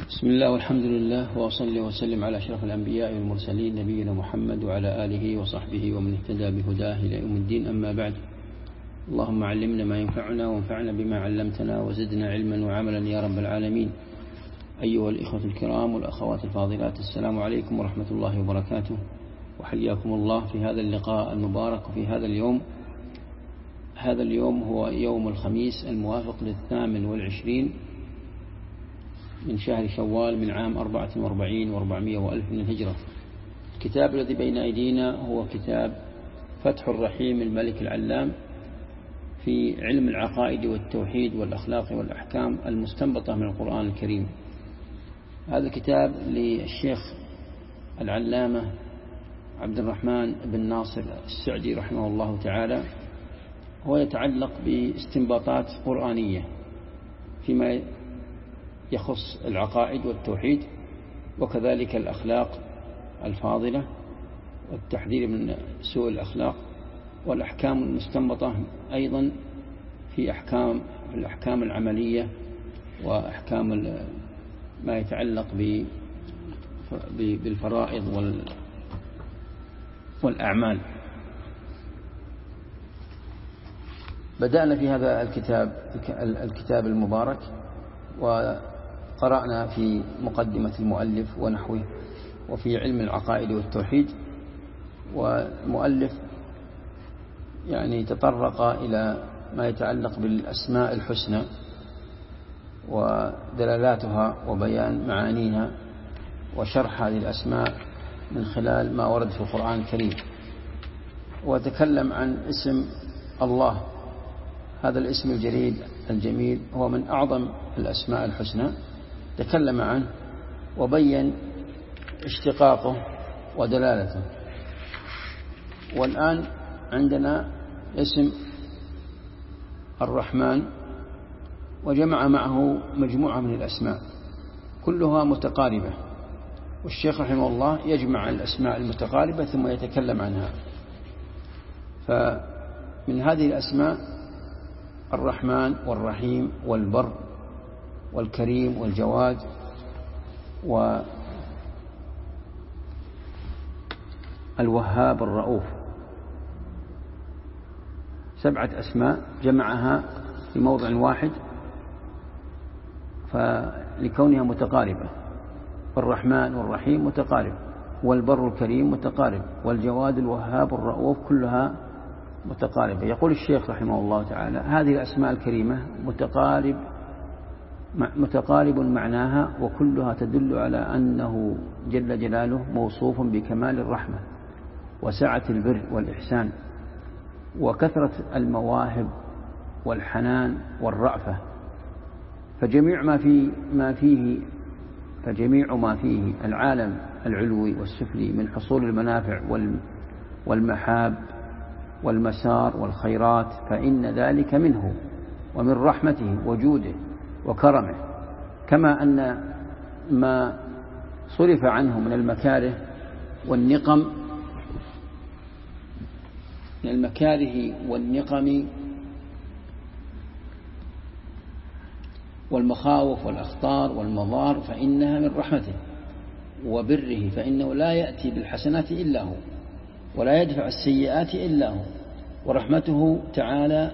بسم الله والحمد لله وأصلي وسلم على أشرف الأنبياء والمرسلين نبينا محمد وعلى آله وصحبه ومن اهتدى بهداه إلى يوم الدين. أما بعد، اللهم علمنا ما ينفعنا وانفعنا بما علمتنا وزدنا علما وعملا يا رب العالمين. أيها الإخوة الكرام والأخوات الفاضلات، السلام عليكم ورحمة الله وبركاته، وحياكم الله في هذا اللقاء المبارك وفي هذا اليوم. هذا اليوم هو يوم الخميس الموافق 28 من شهر شوال من عام 44 و400 وألف من الهجرة. الكتاب الذي بين أيدينا هو كتاب فتح الرحيم الملك العلام في علم العقائد والتوحيد والأخلاق والأحكام المستنبطة من القرآن الكريم. هذا الكتاب للشيخ العلامة عبد الرحمن بن ناصر السعدي رحمه الله تعالى، هو يتعلق باستنباطات قرآنية فيما يخص العقائد والتوحيد وكذلك الأخلاق الفاضلة والتحذير من سوء الأخلاق والأحكام المستنبطة أيضا في الأحكام العملية وأحكام ما يتعلق بالفرائض والأعمال. بدأنا في هذا الكتاب المبارك وقرأنا في مقدمة المؤلف ونحوه وفي علم العقائد والتوحيد، والمؤلف يعني تطرق إلى ما يتعلق بالأسماء الحسنى ودلالاتها وبيان معانيها وشرح هذه الأسماء من خلال ما ورد في القرآن الكريم، وتكلم عن اسم الله. هذا الاسم الجميل هو من أعظم الأسماء الحسنى، تكلم عنه وبين اشتقاقه ودلالته. والآن عندنا اسم الرحمن، وجمع معه مجموعة من الأسماء كلها متقاربة، والشيخ رحمه الله يجمع الأسماء المتقاربة ثم يتكلم عنها. فمن هذه الأسماء الرحمن والرحيم والبر والكريم والجواد والوهاب الرؤوف، 7 أسماء جمعها في موضع واحد فلكونها متقاربة. الرحمن والرحيم متقارب، والبر الكريم متقارب، والجواد الوهاب الرؤوف كلها متقاربة. يقول الشيخ رحمه الله تعالى: هذه الأسماء الكريمة متقارب معناها، وكلها تدل على أنه جل جلاله موصوف بكمال الرحمة وسعة البر والإحسان وكثرة المواهب والحنان والرأفة. فجميع ما فيه العالم العلوي والسفلي من حصول المنافع والمحاب والمسار والخيرات، فإن ذلك منه ومن رحمته وجوده وكرمه، كما أن ما صرف عنه من المكاره والنقم والمخاوف والأخطار والمضار فإنها من رحمته وبره، فإنه لا يأتي بالحسنات إلا هو ولا يدفع السيئات إلا هو، ورحمته تعالى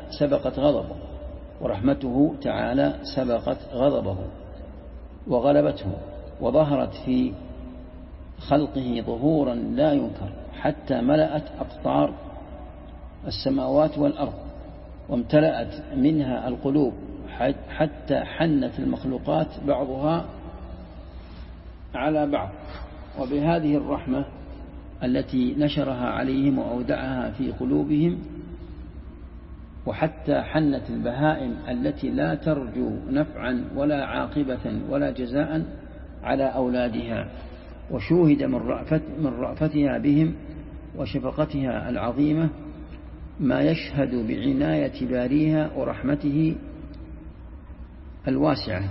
سبقت غضبه وغلبته وظهرت في خلقه ظهورا لا ينكر، حتى ملأت أقطار السماوات والأرض وامتلأت منها القلوب، حتى حنت المخلوقات بعضها على بعض. وبهذه الرحمة التي نشرها عليهم وأودعها في قلوبهم، وحتى حنت البهائم التي لا ترجو نفعا ولا عاقبة ولا جزاء على أولادها، وشوهد من رأفتها بهم وشفقتها العظيمة ما يشهد بعناية باريها ورحمته الواسعة،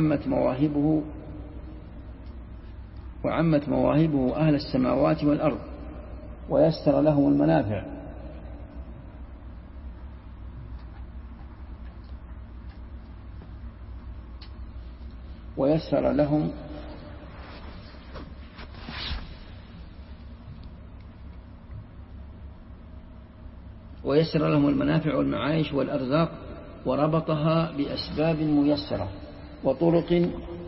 وعمت مواهبه أهل السماوات والأرض، ويسر لهم المنافع ويسر لهم ويسر لهم المنافع والمعايش والأرزاق، وربطها بأسباب ميسرة وطرق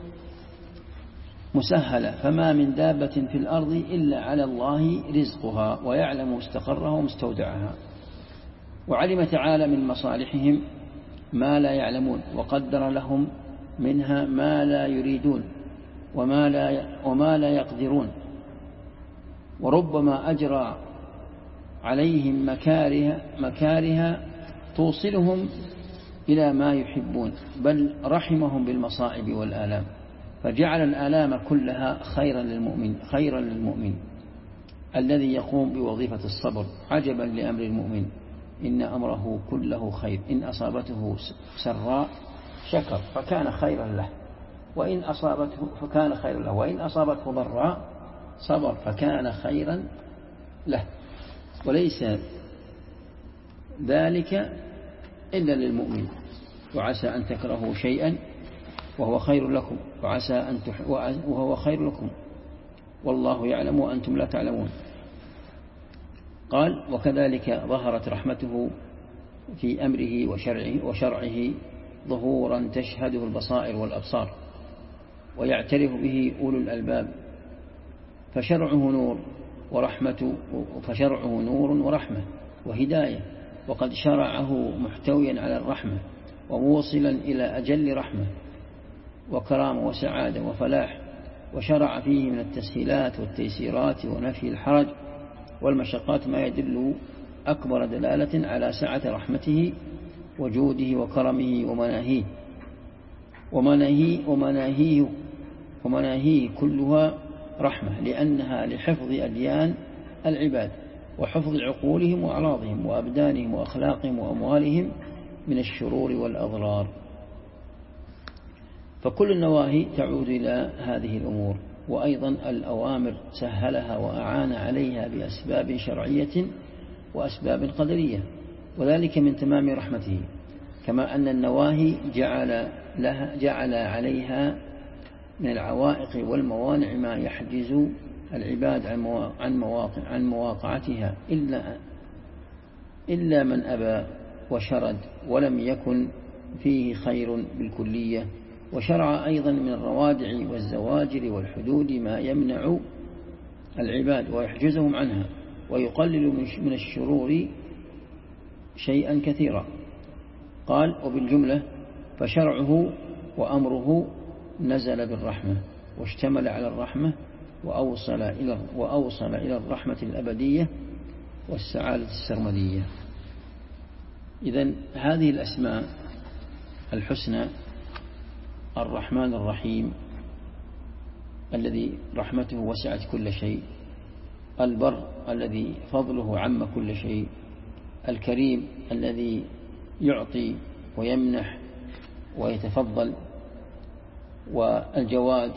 مسهلة، فما من دابة في الأرض إلا على الله رزقها ويعلم مستقرها ومستودعها. وعلم تعالى من مصالحهم ما لا يعلمون، وقدر لهم منها ما لا يريدون وما لا يقدرون، وربما أجرى عليهم مكاره توصلهم إلى ما يحبون، بل رحمهم بالمصائب والآلام، فجعل الآلام كلها خيرا للمؤمن الذي يقوم بوظيفة الصبر. عجبا لأمر المؤمن، إن أمره كله خير، إن أصابته سراء شكر فكان خيرا له، وإن أصابته ضراء صبر فكان خيرا له. وليس ذلك إلا للمؤمن. وعسى أن تكرهوا شيئا وهو خير لكم، وهو خير لكم، والله يعلم وأنتم لا تعلمون. قال: وكذلك ظهرت رحمته في أمره وشرعه ظهورا تشهده البصائر والأبصار ويعترف به أولو الألباب، فشرعه نور ورحمة وهداية، وقد شرعه محتويا على الرحمة وموصلا إلى أجل رحمة وكرامة وسعادة وفلاح، وشرع فيه من التسهيلات والتيسيرات ونفي الحرج والمشقات ما يدل أكبر دلالة على سعة رحمته وجوده وكرمه ومناهيه كلها رحمة، لأنها لحفظ أديان العباد وحفظ عقولهم وأعراضهم وأبدانهم وأخلاقهم وأموالهم من الشرور والأضرار. فكل النواهي تعود إلى هذه الأمور، وأيضا الأوامر سهلها وأعان عليها بأسباب شرعية وأسباب قدرية، وذلك من تمام رحمته، كما أن النواهي جعل عليها من العوائق والموانع ما يحجز العباد عن مواقعتها إلا من أبى وشرد ولم يكن فيه خير بالكلية. وشرع أيضا من الروادع والزواجر والحدود ما يمنع العباد ويحجزهم عنها ويقلل من الشرور شيئا كثيرا. قال: وبالجملة فشرعه وأمره نزل بالرحمة واشتمل على الرحمة وأوصل إلى الرحمة الأبدية والسعادة السرمدية. إذن هذه الأسماء الحسنى: الرحمن الرحيم الذي رحمته وسعت كل شيء، البر الذي فضله عم كل شيء، الكريم الذي يعطي ويمنح ويتفضل، والجواد،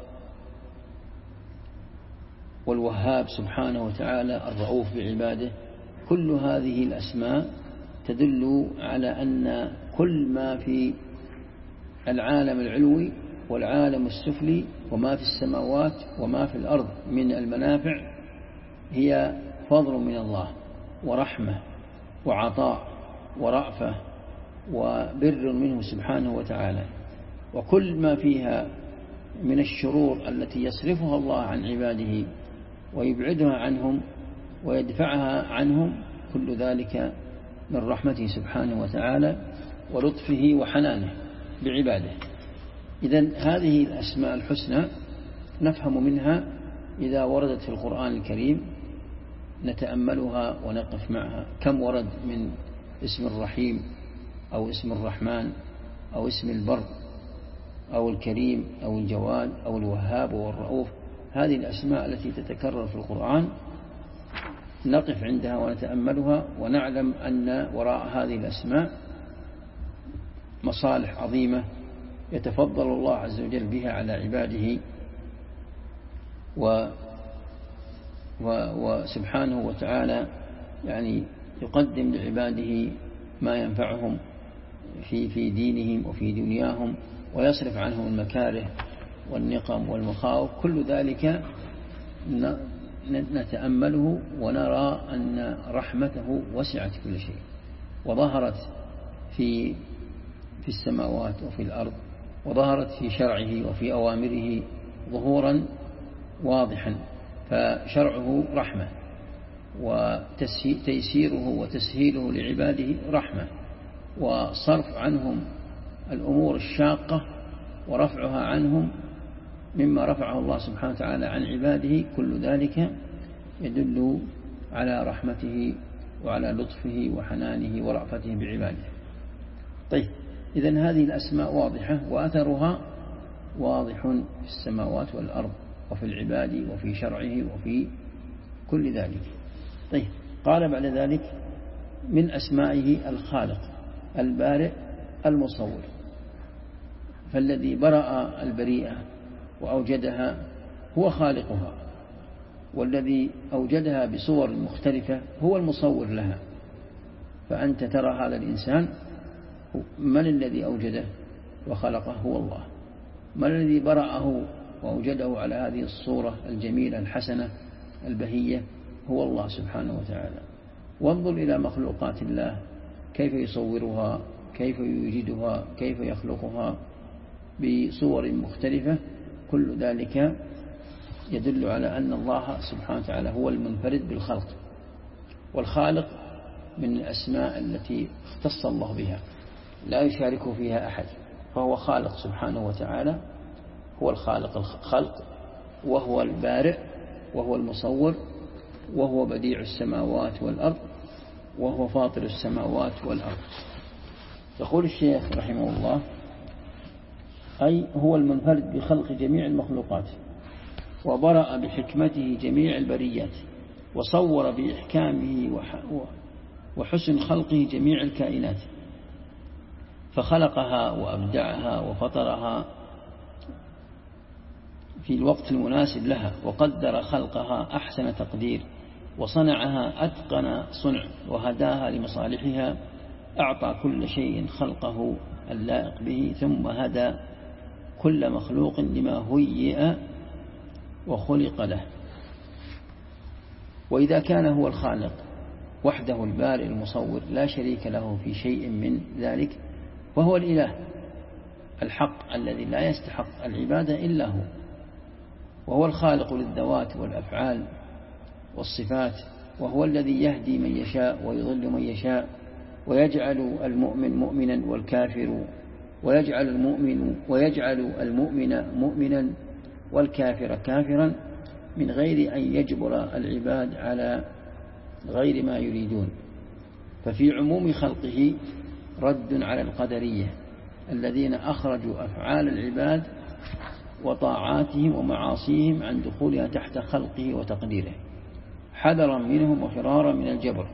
والوهاب سبحانه وتعالى الرؤوف بعباده. كل هذه الأسماء تدل على أن كل ما في العالم العلوي والعالم السفلي وما في السماوات وما في الأرض من المنافع هي فضل من الله ورحمة وعطاء ورأفة وبر منه سبحانه وتعالى. وكل ما فيها من الشرور التي يصرفها الله عن عباده ويبعدها عنهم ويدفعها عنهم، كل ذلك من رحمته سبحانه وتعالى ولطفه وحنانه بعباده. إذن هذه الأسماء الحسنى نفهم منها إذا وردت في القرآن الكريم نتأملها ونقف معها. كم ورد من اسم الرحيم أو اسم الرحمن أو اسم البر أو الكريم أو الجواد أو الوهاب والرؤوف. هذه الأسماء التي تتكرر في القرآن نقف عندها ونتأملها ونعلم أن وراء هذه الأسماء مصالح عظيمة يتفضل الله عز وجل بها على عباده وسبحانه وتعالى يعني يقدم لعباده ما ينفعهم في دينهم وفي دنياهم، ويصرف عنهم المكاره والنقم والمخاوف. كل ذلك نتأمله ونرى أن رحمته وسعت كل شيء، وظهرت في السماوات وفي الأرض، وظهرت في شرعه وفي أوامره ظهورا واضحا. فشرعه رحمة، وتيسيره وتسهيله لعباده رحمة، وصرف عنهم الأمور الشاقة ورفعها عنهم مما رفعه الله سبحانه وتعالى عن عباده، كل ذلك يدل على رحمته وعلى لطفه وحنانه ورأفته بعباده. طيب، إذن هذه الأسماء واضحة وأثرها واضح في السماوات والأرض وفي العباد وفي شرعه وفي كل ذلك. طيب، قال بعد ذلك من أسمائه الخالق البارئ المصور، فالذي برأ البريئة وأوجدها هو خالقها، والذي أوجدها بصور مختلفة هو المصور لها. فأنت ترى هذا الإنسان، من الذي أوجده وخلقه؟ هو الله. من الذي برأه وأوجده على هذه الصورة الجميلة الحسنة البهية؟ هو الله سبحانه وتعالى. وانظر إلى مخلوقات الله كيف يصورها، كيف يوجدها، كيف يخلقها بصور مختلفة، كل ذلك يدل على أن الله سبحانه وتعالى هو المنفرد بالخلق. والخالق من الأسماء التي اختص الله بها لا يشارك فيها أحد، فهو خالق سبحانه وتعالى، هو الخالق الخلق، وهو البارئ، وهو المصور، وهو بديع السماوات والأرض، وهو فاطر السماوات والأرض. يقول الشيخ رحمه الله: أي هو المنفرد بخلق جميع المخلوقات، وبرأ بحكمته جميع البريات، وصور بإحكامه وحسن خلقه جميع الكائنات، فخلقها وأبدعها وفطرها في الوقت المناسب لها، وقدر خلقها أحسن تقدير، وصنعها أتقن صنع، وهداها لمصالحها، أعطى كل شيء خلقه اللائق به، ثم هدى كل مخلوق لما هيئ وخلق له. وإذا كان هو الخالق وحده البارئ المصور لا شريك له في شيء من ذلك، فهو الإله الحق الذي لا يستحق العبادة إلا هو، وهو الخالق للذوات والأفعال والصفات، وهو الذي يهدي من يشاء ويضل من يشاء، ويجعل المؤمن مؤمنا والكافر، ويجعل المؤمن مؤمنا والكافر كافرا، من غير أن يجبر العباد على غير ما يريدون. ففي عموم خلقه رد على القدرية الذين أخرجوا أفعال العباد وطاعاتهم ومعاصيهم عن دخولها تحت خلقه وتقديره، حذرا منهم وفرارا من الجبر.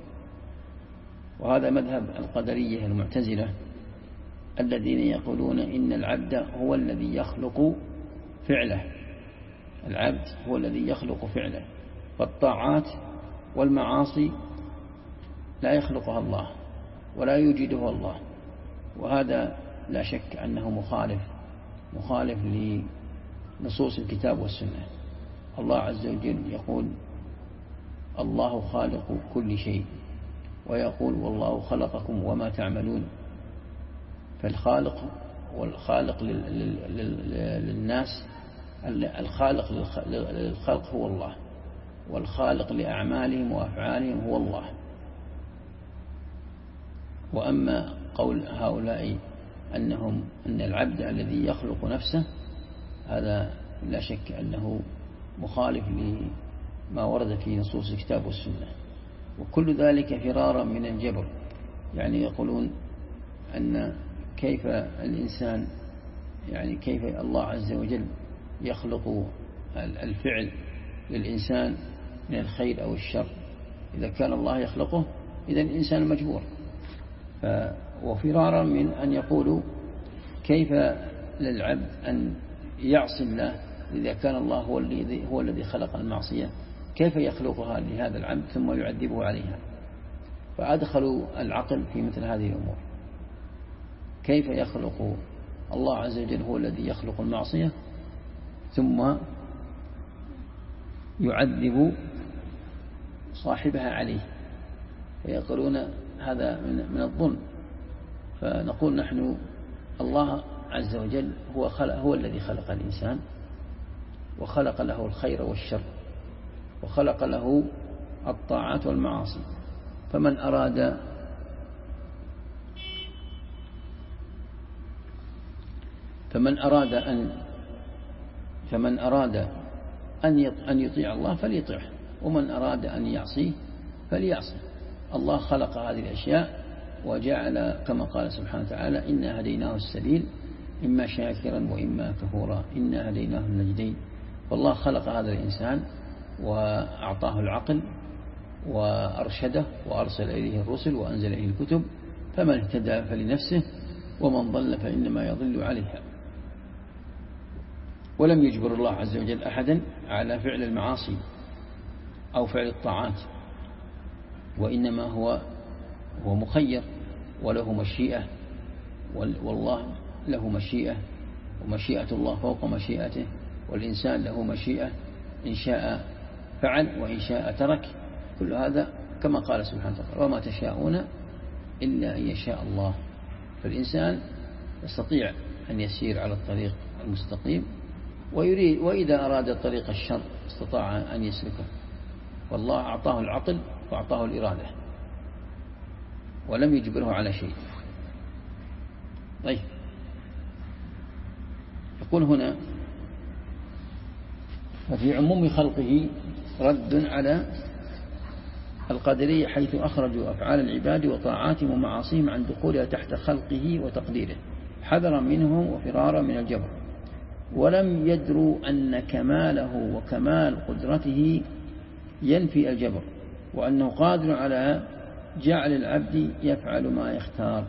وهذا مذهب القدرية المعتزلة الذين يقولون إن العبد هو الذي يخلق فعله، العبد هو الذي يخلق فعله، فالطاعات والمعاصي لا يخلقها الله ولا يوجدها الله. وهذا لا شك أنه مخالف لنصوص الكتاب والسنة. الله عز وجل يقول: الله خالق كل شيء، ويقول: والله خلقكم وما تعملون. فالخالق والخالق للناس، الخالق للخلق هو الله، والخالق لأعمالهم وأفعالهم هو الله. وأما قول هؤلاء أن العبد الذي يخلق نفسه، هذا لا شك أنه مخالف لما ورد في نصوص الكتاب والسنة، وكل ذلك فرارا من الجبر. يعني يقولون أن كيف الإنسان، يعني كيف الله عز وجل يخلق الفعل للإنسان من الخير أو الشر؟ إذا كان الله يخلقه إذا الإنسان مجبور. وفرارا من أن يقولوا كيف للعبد أن يعصي الله إذا كان الله هو الذي خلق المعصية، كيف يخلقها لهذا العبد ثم يعذبه عليها؟ فأدخلوا العقل في مثل هذه الأمور. كيف يخلق الله عز وجل هو الذي يخلق المعصية ثم يعذب صاحبها عليه، فيقولون هذا من الظلم. فنقول نحن الله عز وجل هو الذي خلق الإنسان، وخلق له الخير والشر، وخلق له الطاعات والمعاصي. فمن أراد أن يطيع الله فليطيعه، ومن أراد أن يعصيه فليعصيه. الله خلق هذه الأشياء وجعل كما قال سبحانه وتعالى: إنا هديناه السبيل إما شاكرا وإما كفورا، إنا هديناه النجدين. والله خلق هذا الإنسان وأعطاه العقل وأرشده وأرسل إليه الرسل وأنزل إليه الكتب، فمن اهتدى فلنفسه ومن ضل فإنما يضل عليها. ولم يجبر الله عز وجل أحدا على فعل المعاصي أو فعل الطاعات، وإنما هو مخير وله مشيئة، والله له مشيئة، ومشيئة الله فوق مشيئته، والإنسان له مشيئة، إن شاء فعل وإن شاء ترك. كل هذا كما قال سبحانه وتعالى: وما تشاءون إلا أن يشاء الله. فالإنسان يستطيع أن يسير على الطريق المستقيم، وإذا أراد طريق الشر استطاع أن يسلكه، والله أعطاه العقل وأعطاه الإرادة ولم يجبره على شيء. طيب، يقول هنا: ففي عموم خلقه رد على القدرية، حيث أخرجوا أفعال العباد وطاعاتهم ومعاصيهم عن دخولها تحت خلقه وتقديره، حذرا منهم وفرارا من الجبر، ولم يدروا أن كماله وكمال قدرته ينفي الجبر، وأنه قادر على جعل العبد يفعل ما يختار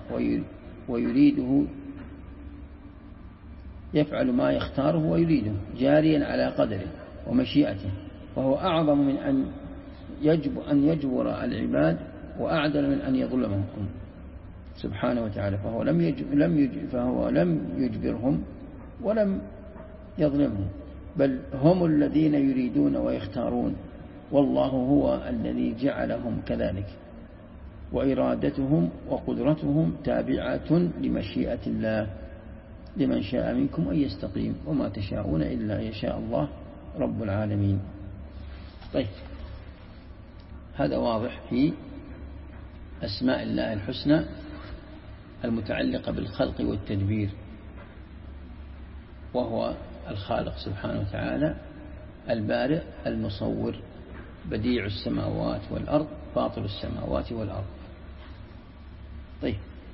يفعل ما يختاره ويريده جاريا على قدره ومشيئته، وهو أعظم من أن يجبر العباد، وأعدل من أن يظلمهم سبحانه وتعالى. فهو لم يجبرهم ولم يظلمهم، بل هم الذين يريدون ويختارون، والله هو الذي جعلهم كذلك، وإرادتهم وقدرتهم تابعة لمشيئة الله لمن شاء منكم أن يستقيم، وما تشاءون إلا يشاء الله رب العالمين. طيب، هذا واضح في أسماء الله الحسنى المتعلقة بالخلق والتدبير، وهو الخالق سبحانه وتعالى، البارئ المصور، بديع السماوات والأرض، فاطر السماوات والأرض. طيب،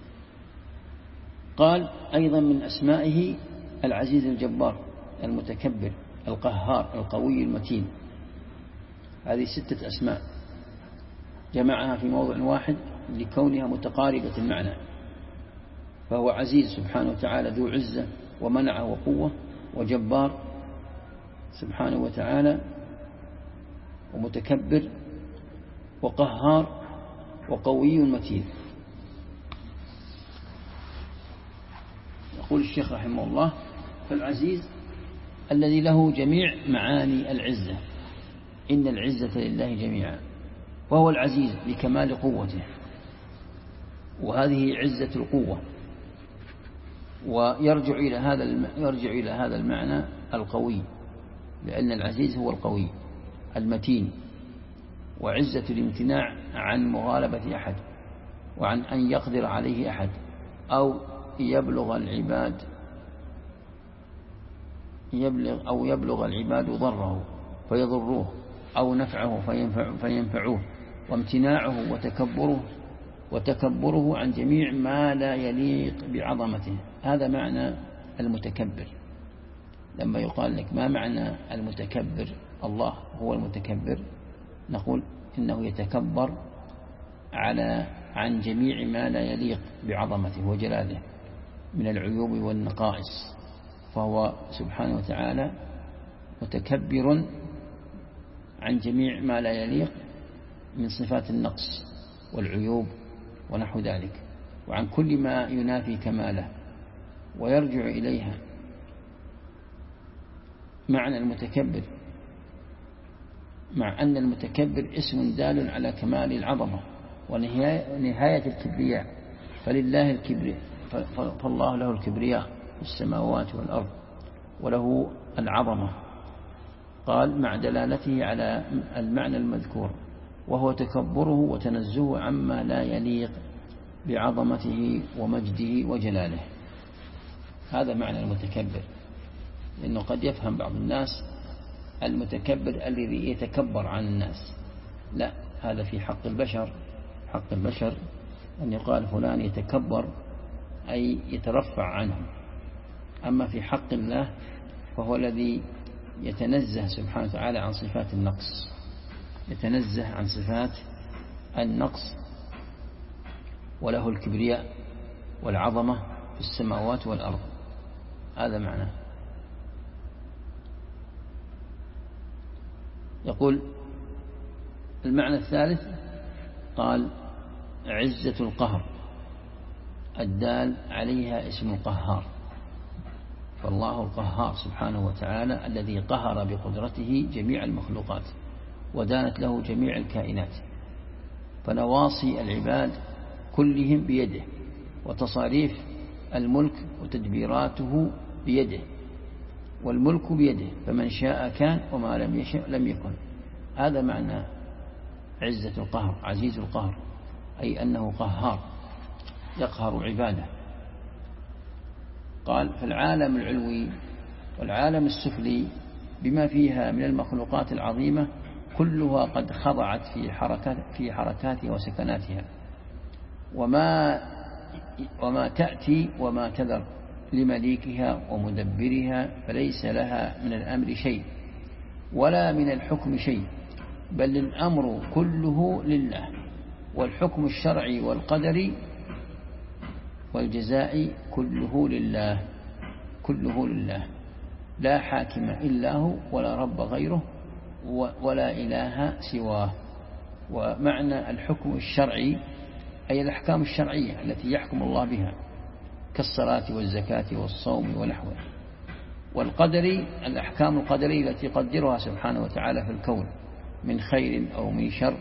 قال أيضا من أسمائه العزيز الجبار المتكبر القهار القوي المتين. هذه 6 أسماء جمعها في موضع واحد لكونها متقاربة المعنى. فهو عزيز سبحانه وتعالى ذو عزة ومنعة وقوة، وجبار سبحانه وتعالى، ومتكبر، وقهار، وقوي متين. يقول الشيخ رحمه الله: فالعزيز الذي له جميع معاني العزة، إن العزة لله جميعا، وهو العزيز لكمال قوته، وهذه عزة القوة. ويرجع إلى هذا المعنى القوي، لأن العزيز هو القوي المتين، وعزة الامتناع عن مغالبة أحد، وعن أن يقدر عليه أحد، أو يبلغ العباد ضره فيضروه، أو نفعه فينفعوه، وامتناعه وتكبره عن جميع ما لا يليق بعظمته. هذا معنى المتكبر. لما يقال لك ما معنى المتكبر، الله هو المتكبر، نقول إنه يتكبر عن جميع ما لا يليق بعظمته وجلاله من العيوب والنقائص، فهو سبحانه وتعالى متكبر عن جميع ما لا يليق من صفات النقص والعيوب ونحو ذلك، وعن كل ما ينافي كماله. ويرجع إليها معنى المتكبر مع أن المتكبر اسم دال على كمال العظمة ونهاية الكبرياء، فلله الكبرياء، فالله له الكبرياء في السماوات والأرض وله العظمة. قال مع دلالته على المعنى المذكور، وهو تكبره وتنزهه عما لا يليق بعظمته ومجده وجلاله. هذا معنى المتكبر. لأنه قد يفهم بعض الناس المتكبر الذي يتكبر عن الناس، لا، هذا في حق البشر. حق البشر أن يقال فلان يتكبر أي يترفع عنهم. أما في حق الله فهو الذي يتنزه سبحانه وتعالى عن صفات النقص، يتنزه عن صفات النقص، وله الكبرياء والعظمة في السماوات والأرض. هذا معناه. يقول المعنى الثالث، قال عزة القهر الدال عليها اسم القهار، فالله القهار سبحانه وتعالى الذي قهر بقدرته جميع المخلوقات ودانت له جميع الكائنات، فنواصي العباد كلهم بيده، وتصاريف الملك وتدبيراته بيده، والملك بيده، فمن شاء كان وما لم يشاء لم يكن. هذا معنى عزة القهر، عزيز القهر، أي أنه قهار يقهر عباده. قال فالعالم العلوي والعالم السفلي بما فيها من المخلوقات العظيمة كلها قد خضعت في حركاتها وسكناتها، وما تأتي وما تذر لمليكها ومدبرها، فليس لها من الأمر شيء ولا من الحكم شيء، بل الأمر كله لله، والحكم الشرعي والقدري والجزاء كله لله، كله لله، لا حاكم إلا هو ولا رب غيره ولا إله سواه. ومعنى الحكم الشرعي أي الأحكام الشرعية التي يحكم الله بها كالصلاة والزكاة والصوم ونحوه، والقدري الأحكام القدرية التي يقدرها سبحانه وتعالى في الكون من خير أو من شر،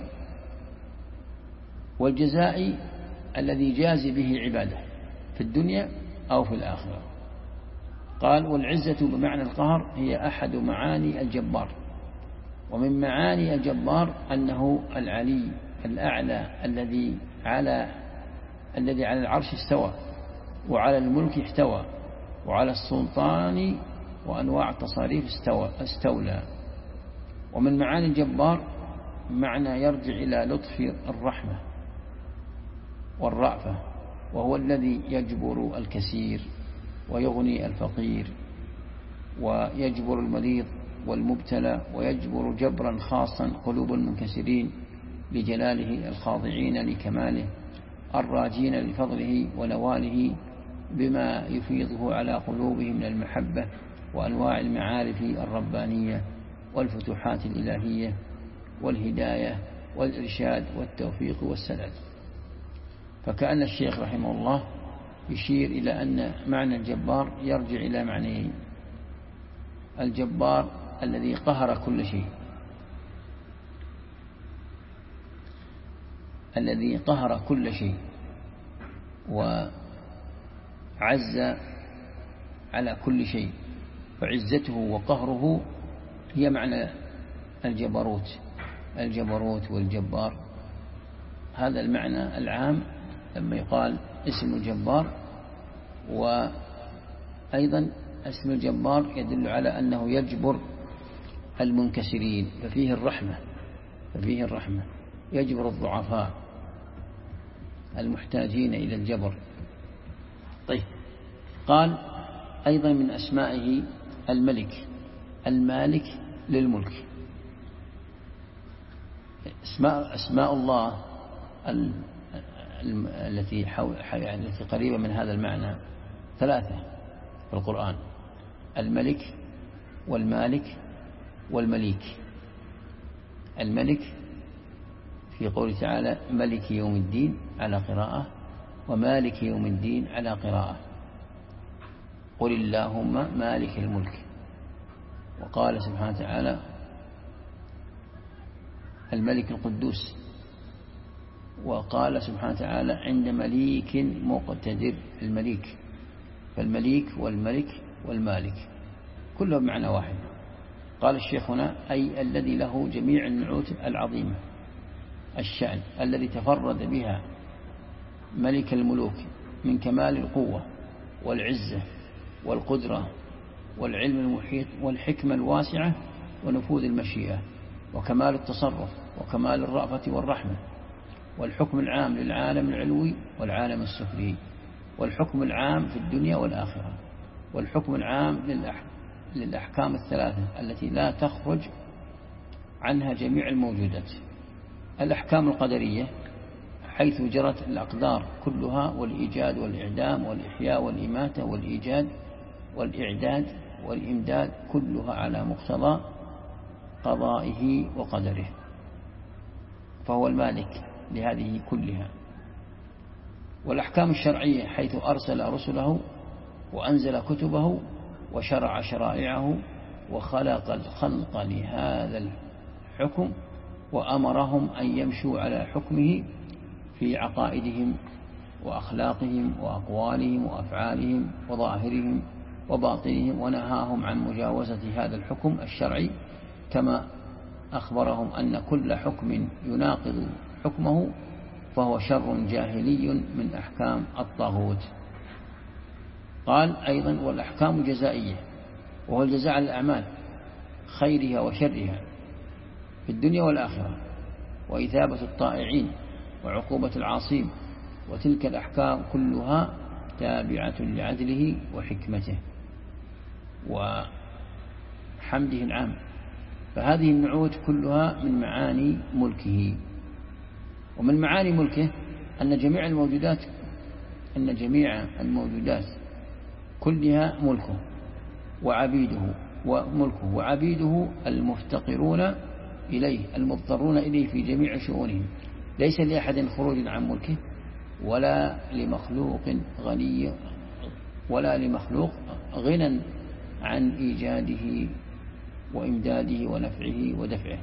والجزاء الذي جاز به عباده في الدنيا أو في الآخرة. قال والعزة بمعنى القهر هي أحد معاني الجبار، ومن معاني الجبار أنه العلي الأعلى الذي على العرش استوى، وعلى الملك احتوى، وعلى السلطان وأنواع التصاريف استولى. ومن معاني الجبار معنى يرجع إلى لطف الرحمة والرأفة، وهو الذي يجبر الكثير ويغني الفقير ويجبر المريض والمبتلى، ويجبر جبرا خاصا قلوب المنكسرين لجلاله الخاضعين لكماله الراجين لفضله ونواله بما يفيضه على قلوبهم من المحبة وأنواع المعارف الربانية والفتوحات الإلهية والهداية والإرشاد والتوفيق والسداد. فكأن الشيخ رحمه الله يشير إلى أن معنى الجبار يرجع إلى معنى الجبار الذي قهر كل شيء، الذي قهر كل شيء وعز على كل شيء، فعزته وقهره هي معنى الجبروت والجبار. هذا المعنى العام لما يقال اسم الجبار. وأيضا اسم الجبار يدل على أنه يجبر المنكسرين، ففيه الرحمة يجبر الضعفاء المحتاجين إلى الجبر. طيب، قال أيضا من أسمائه الملك، المالك للملك. أسماء الله التي قريبة من هذا المعنى 3 في القرآن: الملك والمالك والمليك. الملك في قوله تعالى ملك يوم الدين على قراءة، ومالك يوم الدين على قراءة. قل اللهم مالك الملك. وقال سبحانه وتعالى الملك القدوس. وقال سبحانه وتعالى عند مليك مقتدر، المليك، فالمليك والملك والمالك كلهم معنى واحد. قال الشيخ هنا أي الذي له جميع النعوت العظيمة، الشأن الذي تفرد بها ملك الملوك من كمال القوة والعزة والقدرة والعلم المحيط والحكمة الواسعة ونفوذ المشيئة وكمال التصرف وكمال الرأفة والرحمة، والحكم العام للعالم العلوي والعالم السفلي، والحكم العام في الدنيا والآخرة، والحكم العام للأحكام الثلاثة التي لا تخرج عنها جميع الموجودات. الأحكام القدرية حيث جرت الأقدار كلها، والإيجاد والإعدام والإحياء والإماتة والإيجاد والإعداد والإمداد كلها على مقتضى قضائه وقدره، فهو المالك لهذه كلها. والأحكام الشرعية حيث أرسل رسله وأنزل كتبه وشرع شرائعه وخلق الخلق لهذا الحكم وأمرهم أن يمشوا على حكمه في عقائدهم وأخلاقهم وأقوالهم وأفعالهم وظاهرهم وباطنهم، ونهاهم عن مجاوزة هذا الحكم الشرعي، كما أخبرهم أن كل حكم يناقض حكمه فهو شر جاهلي من أحكام الطاغوت. قال أيضا والأحكام الجزائية، وهو الجزاء على الأعمال خيرها وشرها في الدنيا والآخرة، وإثابة الطائعين وعقوبة العاصين، وتلك الأحكام كلها تابعة لعدله وحكمته وحمده العام. فهذه النعوت كلها من معاني ملكه. ومن معاني ملكه أن جميع الموجودات كلها ملكه وعبيده المفتقرون إليه المضطرون إليه في جميع شؤونهم، ليس لأحد خروج عن ملكه ولا لمخلوق غنى عن إيجاده وإمداده ونفعه ودفعه.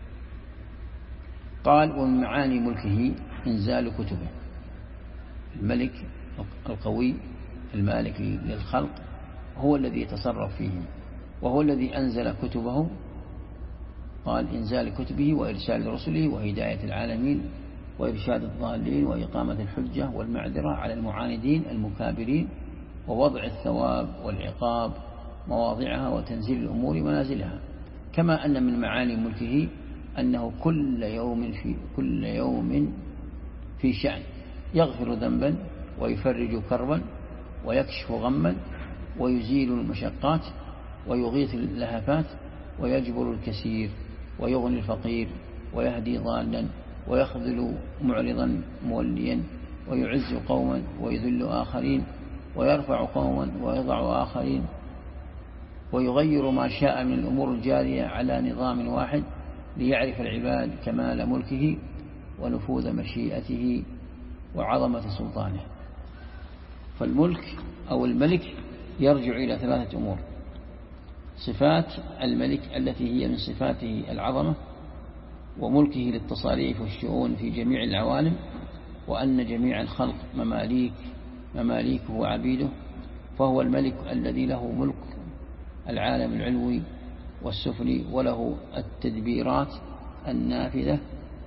قال ومن معاني ملكه إنزال كتبه، الملك القوي المالك للخلق هو الذي يتصرف فيهم، وهو الذي أنزل كتبه. قال إنزال كتبه وإرسال رسله وهداية العالمين وإرشاد الضالين وإقامة الحجة والمعذرة على المعاندين المكابرين، ووضع الثواب والعقاب مواضعها وتنزيل الأمور منازلها. كما أن من معاني ملكه أنه كل يوم في شأن، يغفر ذنبا ويفرج كربا ويكشف غما ويزيل المشقات ويغيث اللهفات ويجبر الكثير ويغني الفقير ويهدي ضالا ويخذل معرضا موليا ويعز قوما ويذل آخرين ويرفع قوما ويضع آخرين، ويغير ما شاء من الأمور الجارية على نظام واحد ليعرف العباد كمال ملكه ونفوذ مشيئته وعظمة سلطانه. فالملك أو الملك يرجع إلى ثلاثة أمور: صفات الملك التي هي من صفاته العظمة، وملكه للتصاريف والشؤون في جميع العوالم، وأن جميع الخلق مماليكه وعبيده، فهو الملك الذي له ملك العالم العلوي والسفلي، وله التدبيرات النافذة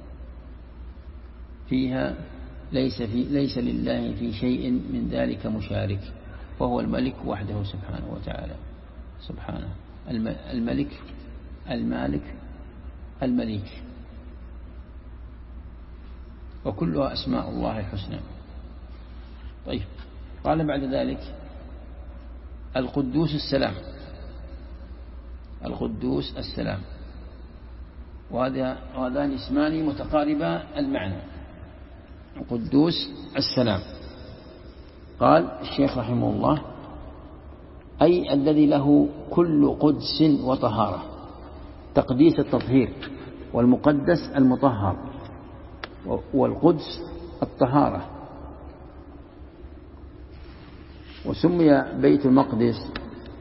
فيها، ليس لله في شيء من ذلك مشارك، فهو الملك وحده سبحانه وتعالى. سبحانه الملك المالك المليك، وكلها أسماء الله الحسنى. طيب، قال بعد ذلك القدوس السلام، القدوس السلام، وهذان اسمان متقاربا المعنى، القدوس السلام. قال الشيخ رحمه الله أي الذي له كل قدس وطهارة، تقديس التطهير، والمقدس المطهر، والقدس الطهارة. وسمي بيت المقدس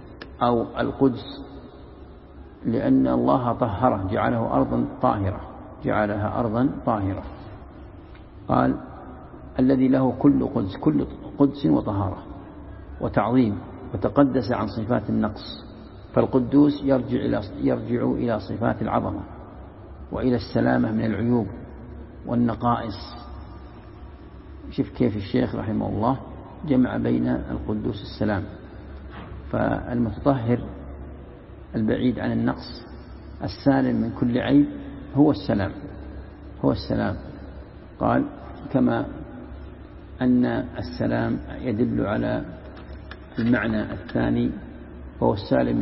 أو القدس لأن الله طهره، جعله أرضا طاهرة جعلها أرضا طاهرة. قال الذي له كل قدس وطهارة وتعظيم وتقدس عن صفات النقص، فالقدوس يرجع إلى صفات العظمة وإلى السلامة من العيوب والنقائص. شوف كيف الشيخ رحمه الله جمع بين القدوس السلام. فالمتطهر البعيد عن النقص السالم من كل عيب هو السلام. قال كما أن السلام يدل على المعنى الثاني فهو السالم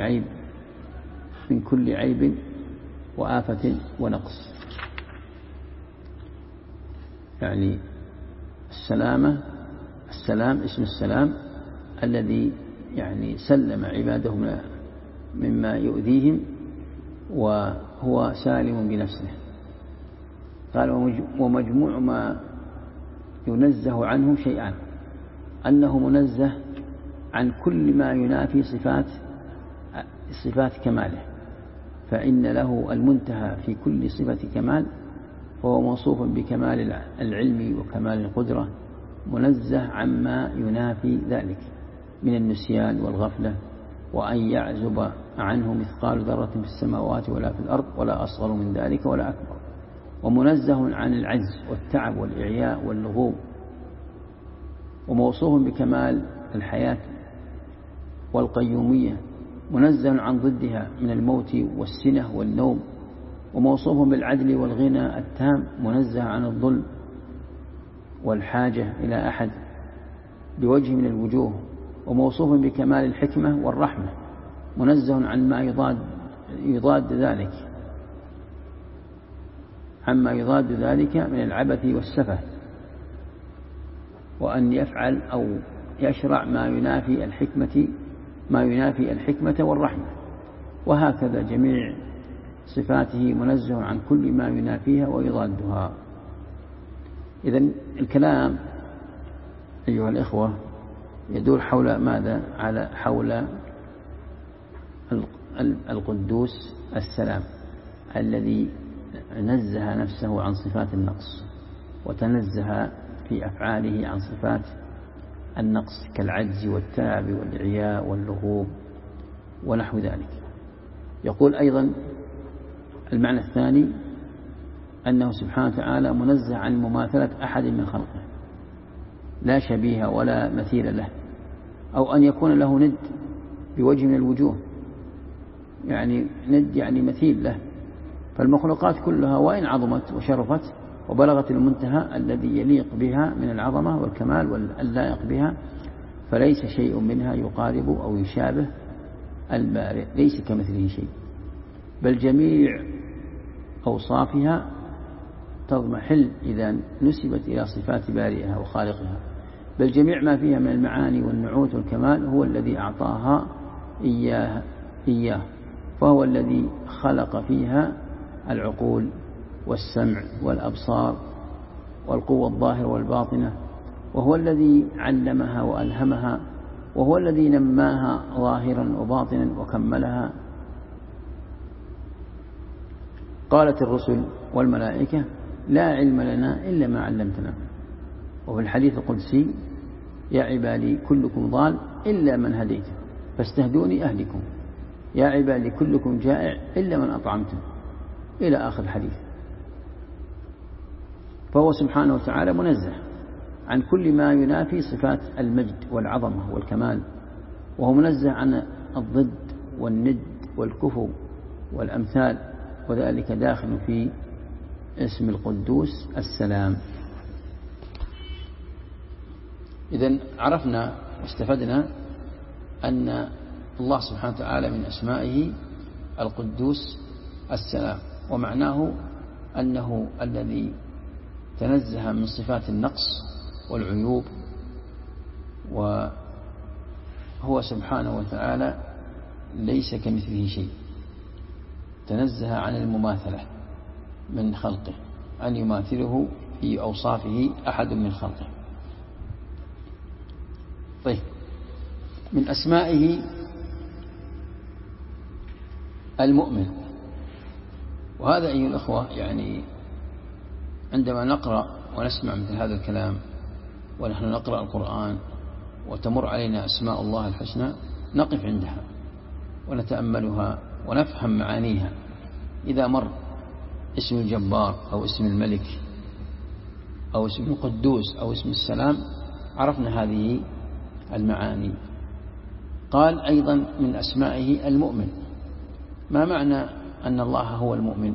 من كل عيب وآفة ونقص. يعني السلام اسم السلام الذي يعني سلم عباده مما يؤذيهم وهو سالم بنفسه. قال ومجموع ما ينزه عنه شيئان: أنه منزه عن كل ما ينافي صفات كماله، فإن له المنتهى في كل صفة كمال، فهو موصوف بكمال العلم وكمال القدرة، منزه عما ينافي ذلك من النسيان والغفلة، وأن يعزب عنه مثقال ذرة في السماوات ولا في الأرض ولا أصغر من ذلك ولا أكبر، ومنزه عن العجز والتعب والإعياء واللغوب، وموصوف بكمال الحياة والقيومية، منزه عن ضدها من الموت والسنة والنوم، وموصوف بالعدل والغنى التام، منزه عن الظلم والحاجة إلى أحد بوجه من الوجوه، وموصوف بكمال الحكمة والرحمة، منزه عن ما يضاد ذلك من العبث والسفه، وأن يفعل أو يشرع ما ينافي الحكمة والرحمة، وهكذا جميع صفاته منزه عن كل ما ينافيها ويضادها. إذن الكلام أيها الإخوة يدور حول ماذا؟ حول القدوس السلام الذي نزه نفسه عن صفات النقص، وتنزه في أفعاله عن صفات النقص كالعجز والتعب والإعياء واللغوب ونحو ذلك. يقول أيضا المعنى الثاني أنه سبحانه وتعالى منزه عن مماثلة أحد من خلقه، لا شبيه ولا مثيل له، أو أن يكون له ند بوجه من الوجوه، يعني ند يعني مثيل له. فالمخلوقات كلها وإن عظمت وشرفت وبلغت المنتهى الذي يليق بها من العظمة والكمال واللائق بها، فليس شيء منها يقارب أو يشابه البارئ، ليس كمثله شيء، بل جميع أوصافها تضمحل إذا نسبت إلى صفات بارئها وخالقها، بل جميع ما فيها من المعاني والنعوت والكمال هو الذي أعطاها إياه، فهو الذي خلق فيها العقول والسمع والأبصار والقوة الظاهرة والباطنة، وهو الذي علمها وألهمها، وهو الذي نماها ظاهرا وباطنا وكملها. قالت الرسل والملائكة: لا علم لنا إلا ما علمتنا. وفي الحديث القدسي: يا عبادي كلكم ضال إلا من هديته فاستهدوني أهلكم، يا عبادي كلكم جائع إلا من أطعمته، إلى آخر الحديث. فهو سبحانه وتعالى منزه عن كل ما ينافي صفات المجد والعظمة والكمال، وهو منزه عن الضد والند والكفو والأمثال، وذلك داخل في اسم القدوس السلام. إذن عرفنا واستفدنا أن الله سبحانه وتعالى من أسمائه القدوس السلام، ومعناه أنه الذي تنزه من صفات النقص والعيوب، وهو سبحانه وتعالى ليس كمثله شيء، تنزه عن المماثلة من خلقه، أن يماثله في أوصافه أحد من خلقه. طيب، من أسمائه المؤمن، وهذا أيها الأخوة يعني عندما نقرأ ونسمع مثل هذا الكلام ونحن نقرأ القرآن وتمر علينا أسماء الله الحسنى نقف عندها ونتأملها ونفهم معانيها. إذا مر اسم الجبار أو اسم الملك أو اسم القدوس أو اسم السلام عرفنا هذه المعاني. قال أيضا من أسمائه المؤمن. ما معنى أن الله هو المؤمن؟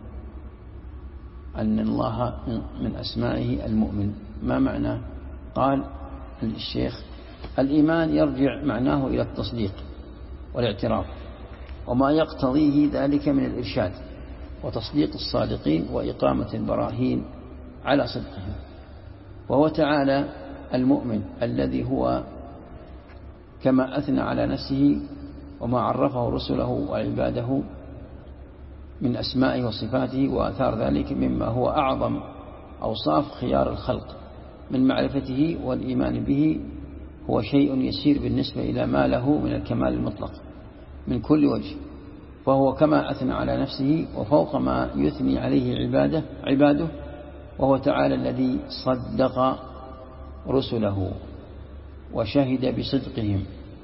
أن الله من أسمائه المؤمن ما معنى؟ قال الشيخ الإيمان يرجع معناه إلى التصديق والاعتراف وما يقتضيه ذلك من الإرشاد وتصديق الصادقين وإقامة البراهين على صدقهم. وهو تعالى المؤمن الذي هو كما أثنى على نفسه وما عرفه رسله وعباده من أسمائه وصفاته وآثار ذلك مما هو أعظم أوصاف خيار الخلق من معرفته والإيمان به هو شيء يسير بالنسبة إلى ما له من الكمال المطلق من كل وجه. وهو كما أثنى على نفسه وفوق ما يثني عليه عباده. وهو تعالى الذي صدق رسله وشهد بصدقهم.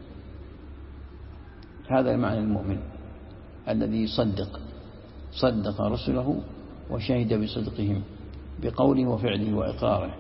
هذا المعنى المؤمن الذي صدق رسله وشهد بصدقهم بقوله وفعله وإقراره،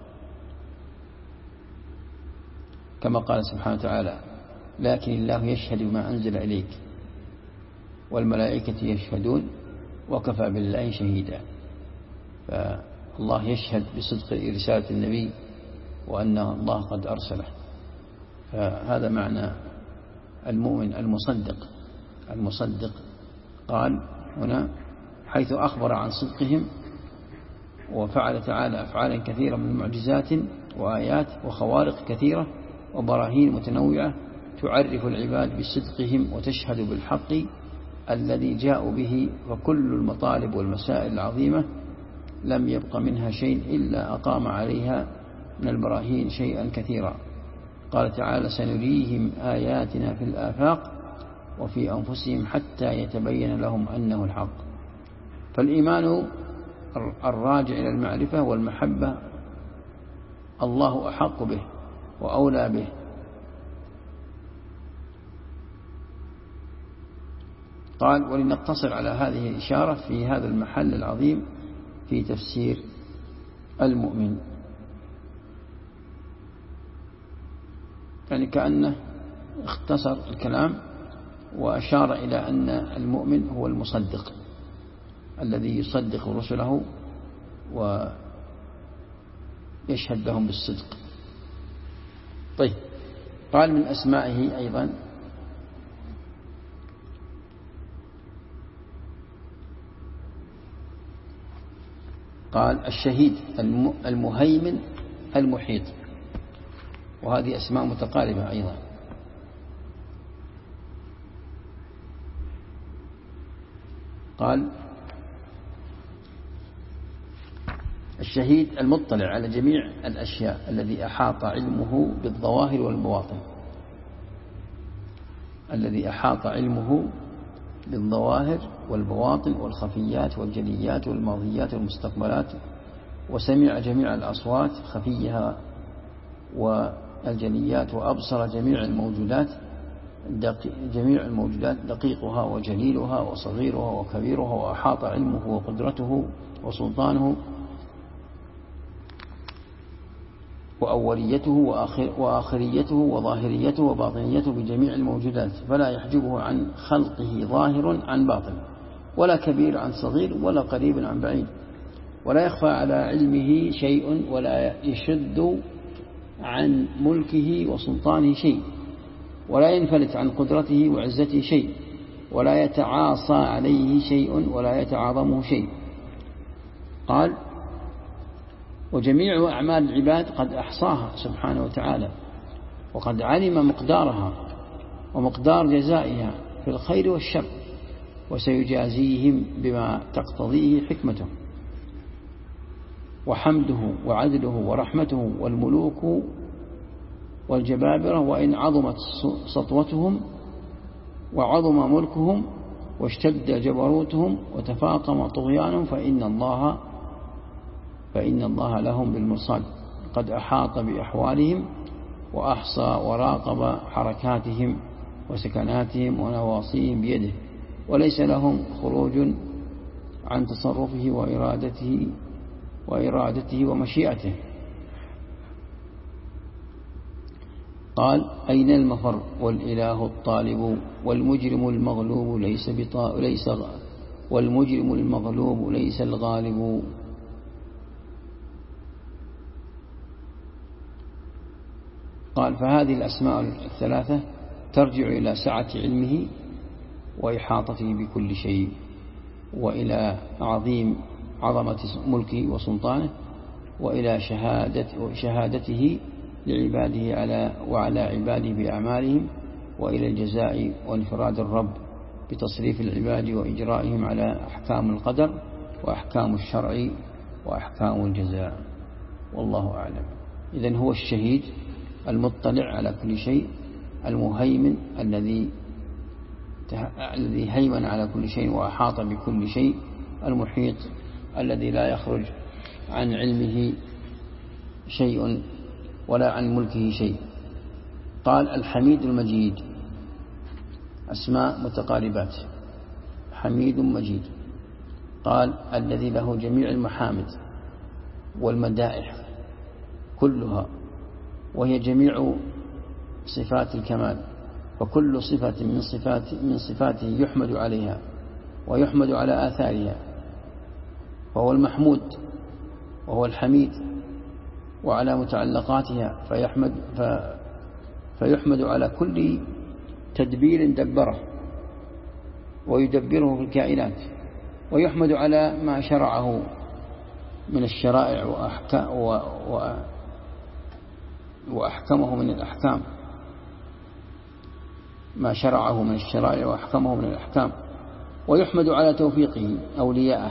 كما قال سبحانه وتعالى لكن الله يشهد بما أنزل إليك والملائكة يشهدون وكفى بالله شهيدا. فالله يشهد بصدق رسالة النبي وأن الله قد أرسله. فهذا معنى المؤمن المصدق. قال هنا حيث أخبر عن صدقهم وفعل تعالى أفعالا كثيرة من معجزات وآيات وخوارق كثيرة وبراهين متنوعة تعرف العباد بصدقهم وتشهد بالحق الذي جاءوا به. وكل المطالب والمسائل العظيمة لم يبق منها شيء إلا أقام عليها من البراهين شيئا كثيرا. قال تعالى سنريهم آياتنا في الآفاق وفي أنفسهم حتى يتبين لهم أنه الحق. فالإيمان الراجع إلى المعرفة والمحبة الله أحق به وأولى به. قال ولنقتصر على هذه الإشارة في هذا المحل العظيم في تفسير المؤمن. يعني كأنه اختصر الكلام وأشار إلى أن المؤمن هو المصدق الذي يصدق رسله ويشهد لهم بالصدق. طيب قال من أسمائه أيضا قال الشهيد المهيمن المحيط، وهذه أسماء متقاربة أيضا. قال الشهيد المطلع على جميع الأشياء الذي أحاط علمه بالظواهر والبواطن، الذي أحاط علمه بالظواهر والبواطن والخفيات والجليات والماضيات والمستقبلات، وسمع جميع الأصوات خفيها والجليات، وأبصر جميع الموجودات دقيقها وجليلها وصغيرها وكبيرها، وأحاط علمه وقدرته وسلطانه وأوليته وآخريته وظاهريته وباطنيته بجميع الموجودات، فلا يحجبه عن خلقه ظاهر عن باطن، ولا كبير عن صغير، ولا قريب عن بعيد، ولا يخفى على علمه شيء، ولا يشد عن ملكه وسلطانه شيء، ولا ينفلت عن قدرته وعزته شيء، ولا يتعاصى عليه شيء، ولا يتعاظمه شيء. قال وجميع أعمال العباد قد أحصاها سبحانه وتعالى، وقد علم مقدارها ومقدار جزائها في الخير والشر، وسيجازيهم بما تقتضيه حكمته وحمده وعدله ورحمته، والملوك والجبابرة وإن عظمت سطوتهم وعظم ملكهم واشتد جبروتهم وتفاقم طغيانهم فإن الله لهم بالمرصاد قد أحاط بأحوالهم وأحصى وراقب حركاتهم وسكناتهم ونواصيهم بيده وليس لهم خروج عن تصرفه وإرادته ومشيئته. قال أين المفر والإله الطالب والمجرم المغلوب ليس الغالب. قال فهذه الأسماء الثلاثة ترجع إلى سعة علمه وإحاطته بكل شيء وإلى عظمة ملكه وسلطانه وإلى شهادته لعباده وعلى عباده بأعمالهم وإلى الجزاء وانفراد الرب بتصريف العباد وإجرائهم على أحكام القدر وأحكام الشرع وأحكام الجزاء. والله أعلم. إذن هو الشهيد المطلع على كل شيء المهيمن الذي هيمن على كل شيء وأحاط بكل شيء المحيط الذي لا يخرج عن علمه شيء ولا عن ملكه شيء. قال الحميد المجيد أسماء متقاربات حميد مجيد. قال الذي له جميع المحامد والمدائح كلها وهي جميع صفات الكمال وكل صفة من صفاته يحمد عليها ويحمد على آثارها وهو المحمود وهو الحميد وعلى متعلقاتها فيحمد على كل تدبير دبره ويدبره في الكائنات ويحمد على ما شرعه من الشرائع وأحكمه من الأحكام ما شرعه من الشرائع وأحكمه من الأحكام ويحمد على توفيقه أولياءه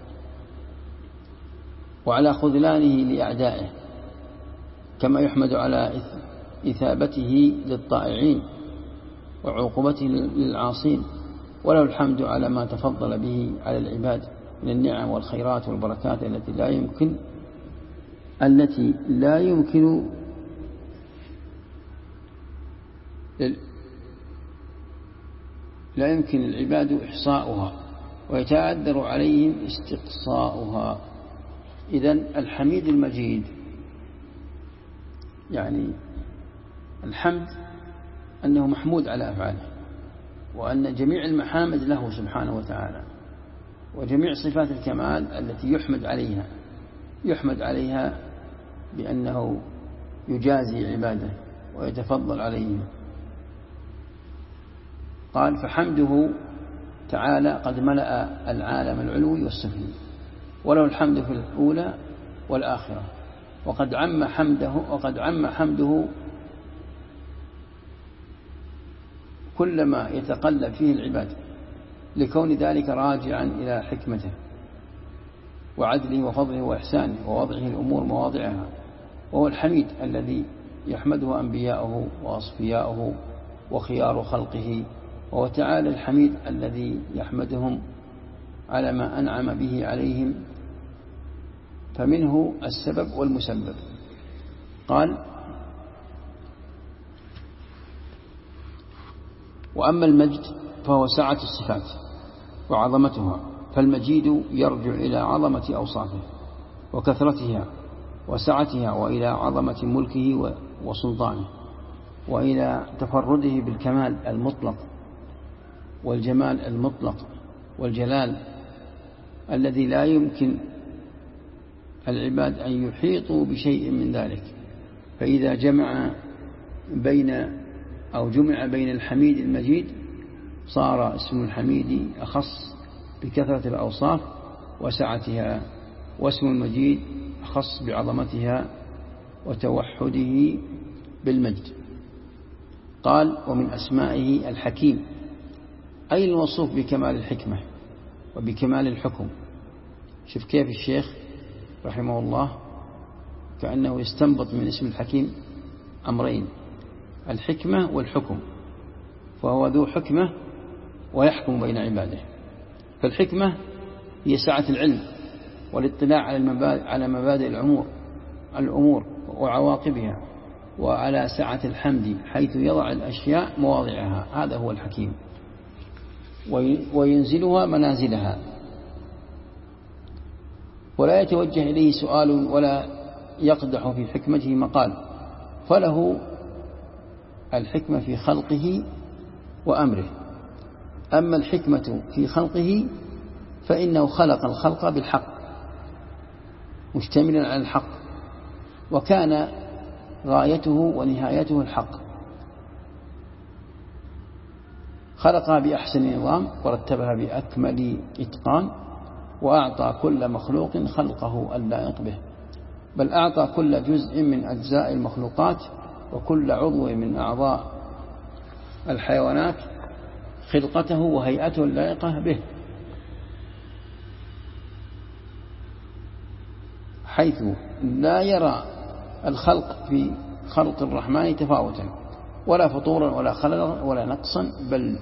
وعلى خذلانه لأعدائه كما يحمد على إثابته للطائعين وعقوبته للعاصين وله الحمد على ما تفضل به على العباد من النعم والخيرات والبركات التي لا يمكن العباد إحصاؤها ويتعذر عليهم استقصاؤها. إذن الحميد المجيد يعني الحمد أنه محمود على أفعاله وأن جميع المحامد له سبحانه وتعالى وجميع صفات الكمال التي يحمد عليها بأنه يجازي عباده ويتفضل عليهم. قال فحمده تعالى قد ملأ العالم العلوي والسفلي وله الحمد في الأولى والآخرة وقد عم حمده كلما يتقلب فيه العباد لكون ذلك راجعا إلى حكمته وعدله وفضله وإحسانه ووضعه الأمور مواضعها وهو الحميد الذي يحمده أنبياؤه وأصفياؤه وخيار خلقه وهو تعالى الحميد الذي يحمدهم على ما أنعم به عليهم فمنه السبب والمسبب. قال وأما المجد فهو سعة الصفات وعظمتها فالمجيد يرجع إلى عظمة أوصافه وكثرتها وسعتها وإلى عظمة ملكه وسلطانه وإلى تفرده بالكمال المطلق والجمال المطلق والجلال الذي لا يمكن العباد أن يحيطوا بشيء من ذلك. فإذا جمع بين الحميد المجيد صار اسم الحميد أخص بكثرة الأوصاف وسعتها واسم المجيد أخص بعظمتها وتوحده بالمجد. قال ومن أسمائه الحكيم أي الموصوف بكمال الحكمة وبكمال الحكم. شوف كيف الشيخ رحمه الله كأنه يستنبط من اسم الحكيم أمرين الحكمة والحكم فهو ذو حكمة ويحكم بين عباده. فالحكمة هي سعة العلم والاطلاع على مبادئ الأمور وعواقبها، وعلى سعة الحمد حيث يضع الأشياء مواضعها، هذا هو الحكيم، وينزلها منازلها، ولا يتوجه إليه سؤال ولا يقدح في حكمته مقال. فله الحكمة في خلقه وأمره. أما الحكمة في خلقه فإنه خلق الخلق بالحق مشتملا على الحق، وكان غايته ونهايته الحق، خلقها بأحسن نظام ورتبها بأكمل إتقان، وأعطى كل مخلوق خلقه اللائق به، بل أعطى كل جزء من أجزاء المخلوقات وكل عضو من أعضاء الحيوانات خلقته وهيئته اللائقة به، حيث لا يرى الخلق في خلق الرحمن تفاوتا ولا فطورا ولا خللا ولا نقصا،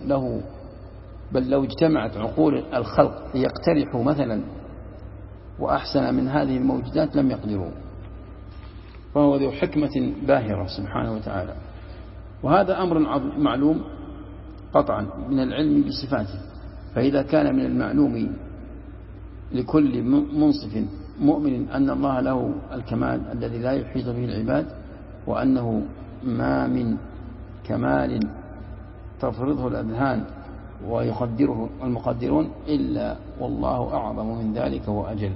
بل لو اجتمعت عقول الخلق ليقترحوا مثلا وأحسن من هذه الموجودات لم يقدروا، فهو ذو حكمة باهرة سبحانه وتعالى. وهذا أمر معلوم قطعا من العلم بصفاته، فإذا كان من المعلوم لكل منصف مؤمن أن الله له الكمال الذي لا يحيط به العباد، وأنه ما من كمال تفرضه الأذهان ويقدره المقدرون إلا والله أعظم من ذلك وأجل.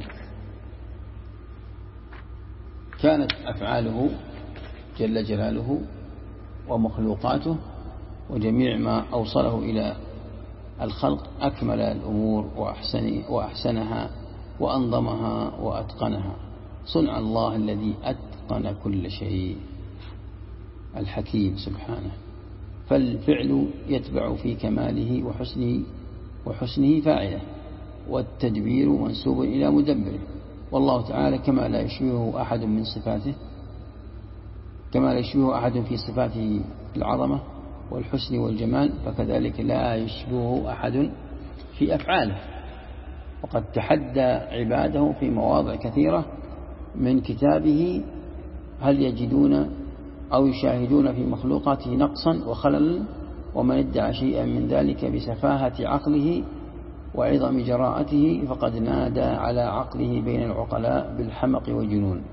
كانت أفعاله جل جلاله ومخلوقاته وجميع ما أوصله إلى الخلق أكمل الأمور وأحسنها وأنظمها وأتقنها، صنع الله الذي أتقن كل شيء الحكيم سبحانه. فالفعل يتبع في كماله وحسنه فاعله، والتدبير منسوب إلى مدبره. والله تعالى كما لا يشبهه أحد من صفاته، كما لا يشبهه أحد في صفاته العظمة والحسن والجمال، فكذلك لا يشبهه أحد في أفعاله. وقد تحدى عباده في مواضع كثيرة من كتابه هل يجدون أو يشاهدون في مخلوقاته نقصا وخللا، ومن ادعى شيئا من ذلك بسفاهة عقله وعظم جراءته فقد نادى على عقله بين العقلاء بالحمق والجنون.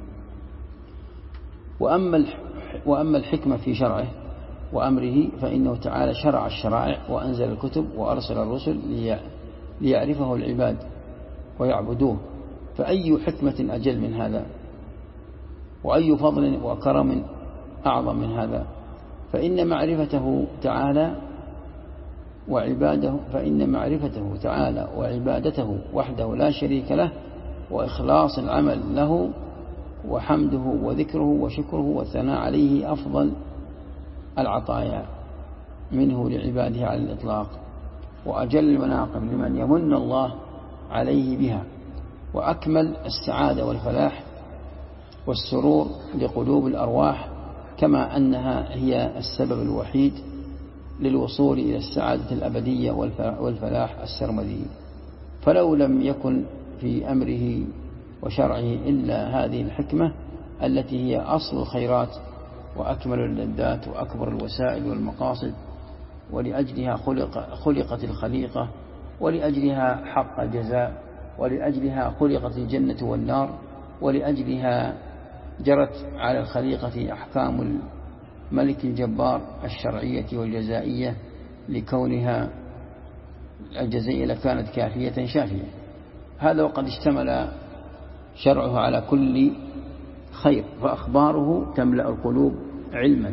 وأما الحكمة في شرعه وأمره فإنه تعالى شرع الشرائع وأنزل الكتب وأرسل الرسل ليعرفه العباد ويعبدوه، فأي حكمة أجل من هذا، وأي فضل وكرم أعظم من هذا. فإن معرفته تعالى وعبادته وحده لا شريك له، وإخلاص العمل له وحمده وذكره وشكره والثناء عليه أفضل العطايا منه لعباده على الإطلاق، وأجل المناقب لمن يمن الله عليه بها، وأكمل السعادة والفلاح والسرور لقلوب الأرواح، كما أنها هي السبب الوحيد للوصول إلى السعادة الأبدية والفلاح السرمدي. فلو لم يكن في أمره وشرعه إلا هذه الحكمة التي هي أصل الخيرات وأكمل اللذات وأكبر الوسائل والمقاصد، ولأجلها خلقت الخليقة، ولأجلها حق الجزاء، ولأجلها خلقت الجنة والنار، ولأجلها جرت على الخليقة أحكام الملك الجبار الشرعية والجزائية، لكونها الجزائية لكانت كافية شافية. هذا وقد اشتمل شرعه على كل خير، فأخباره تملأ القلوب علما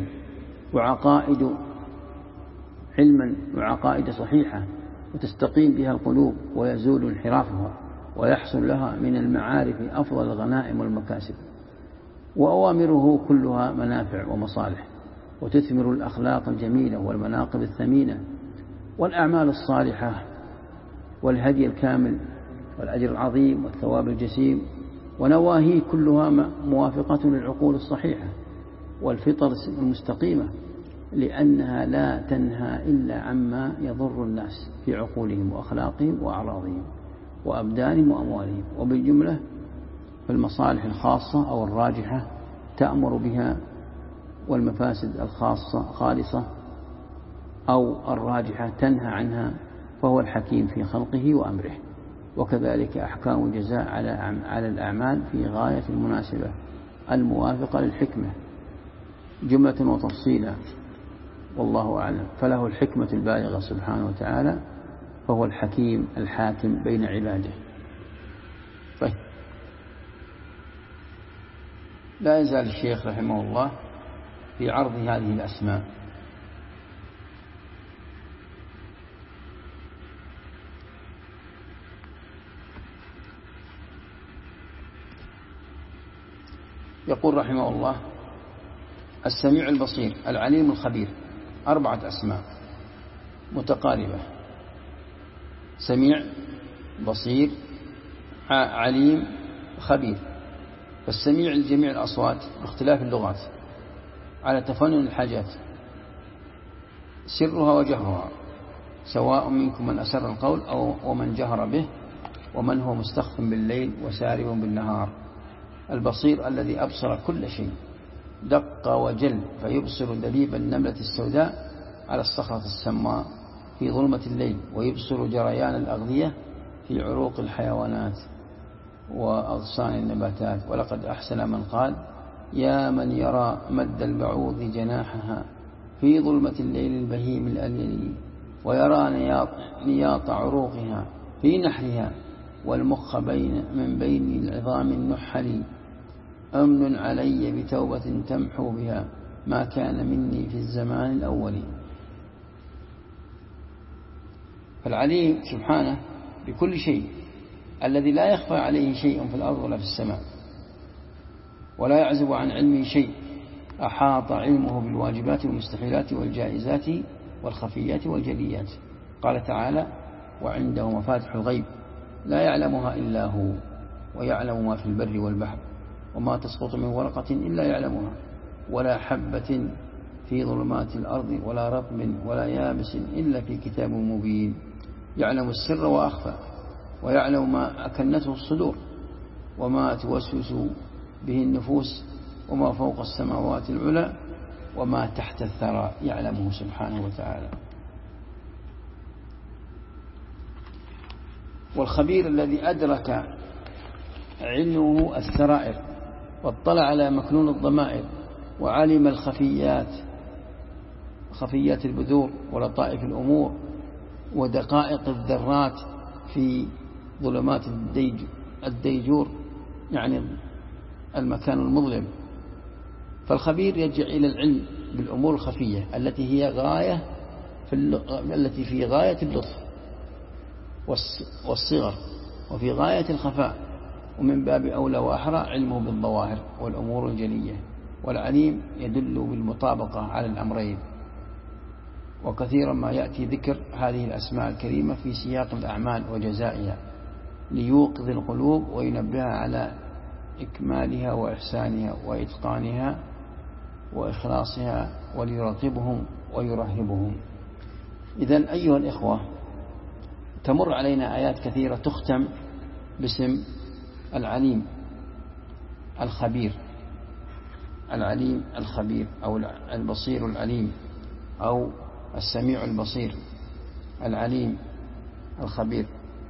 وعقائد صحيحة، وتستقيم بها القلوب ويزول انحرافها، ويحصل لها من المعارف أفضل الغنائم والمكاسب. وأوامره كلها منافع ومصالح، وتثمر الأخلاق الجميلة والمناقب الثمينة والأعمال الصالحة والهدي الكامل والأجر العظيم والثواب الجسيم. ونواهيه كلها موافقة للعقول الصحيحة والفطر المستقيمة، لأنها لا تنهى إلا عما يضر الناس في عقولهم وأخلاقهم وأعراضهم وأبدانهم وأموالهم. وبالجملة فالمصالح الخاصة أو الراجحة تأمر بها، والمفاسد الخاصة خالصة أو الراجحة تنهى عنها، فهو الحكيم في خلقه وأمره. وكذلك أحكام الجزاء على الأعمال في غاية المناسبة الموافقة للحكمة جملة وتفصيلا، والله أعلم. فله الحكمة البالغة سبحانه وتعالى، فهو الحكيم الحاكم بين عباده. طيب، لا يزال الشيخ رحمه الله في عرض هذه الأسماء. يقول رحمه الله: السميع البصير، العليم الخبير، 4 أسماء متقاربة: سميع، بصير، عليم، خبير. فالسميع لجميع الأصوات باختلاف اللغات على تفنن الحاجات، سرها وجهرها، سواء منكم من أسر القول ومن جهر به، ومن هو مستخف بالليل وسارب بالنهار. البصير الذي أبصر كل شيء دق وجل، فيبصر دبيب النملة السوداء على الصخرة السماء في ظلمة الليل، ويبصر جريان الأغذية في عروق الحيوانات وأغصان النباتات. ولقد أحسن من قال: يا من يرى مد البعوض جناحها في ظلمة الليل البهيم الأليل، ويرى نياط عروقها في نحرها، والمخ من بين العظام النحل. أمن علي بتوبة تمحو بها ما كان مني في الزمان الأول. فالعليم سبحانه بكل شيء، الذي لا يخفى عليه شيء في الأرض ولا في السماء، ولا يعزب عن علمه شيء. أحاط علمه بالواجبات والمستحيلات والجائزات والخفيات والجليات. قال تعالى: وعنده مفاتح الغيب لا يعلمها إلا هو، ويعلم ما في البر والبحر، وما تسقط من ورقة إلا يعلمها، ولا حبة في ظلمات الأرض ولا رطب ولا يابس إلا في كتاب مبين. يعلم السر وأخفى، ويعلم ما أكنته الصدور، وما توسوس به النفوس، وما فوق السماوات العلى وما تحت الثرى يعلمه سبحانه وتعالى. والخبير الذي أدرك علمه السرائر، واطلع على مكنون الضمائر، وعلم خفيات البذور ولطائف الأمور ودقائق الذرات في ظلمات الديجور، يعني المكان المظلم. فالخبير يرجع إلى العلم بالأمور الخفية التي هي التي في غاية اللطف والصغر، وفي غاية الخفاء، ومن باب أولى وأحرى علمه بالظواهر والأمور الجلية. والعليم يدل بالمطابقة على الأمرين. وكثيرا ما يأتي ذكر هذه الأسماء الكريمة في سياق الأعمال وجزائها، ليوقظ القلوب وينبهها على إكمالها وإحسانها وإتقانها وإخلاصها، وليرغبهم ويرهبهم. إذن أيها الإخوة، تمر علينا آيات كثيرة تختم باسم العليم الخبير، العليم الخبير، أو البصير العليم، أو السميع البصير العليم الخبير.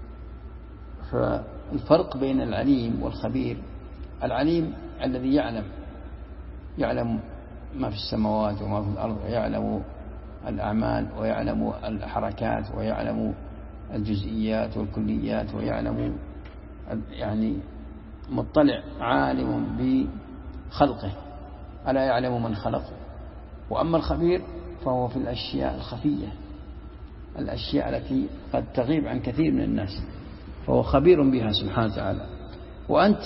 فالفرق بين العليم والخبير: العليم الذي يعلم ما في السماوات وما في الأرض، ويعلم الأعمال، ويعلم الحركات، ويعلم الجزئيات والكليات، ويعلم يعني مطلع عالم بخلقه، ألا يعلم من خلق. وأما الخبير فهو في الأشياء الخفية، الأشياء التي قد تغيب عن كثير من الناس، فهو خبير بها سبحانه وتعالى. وأنت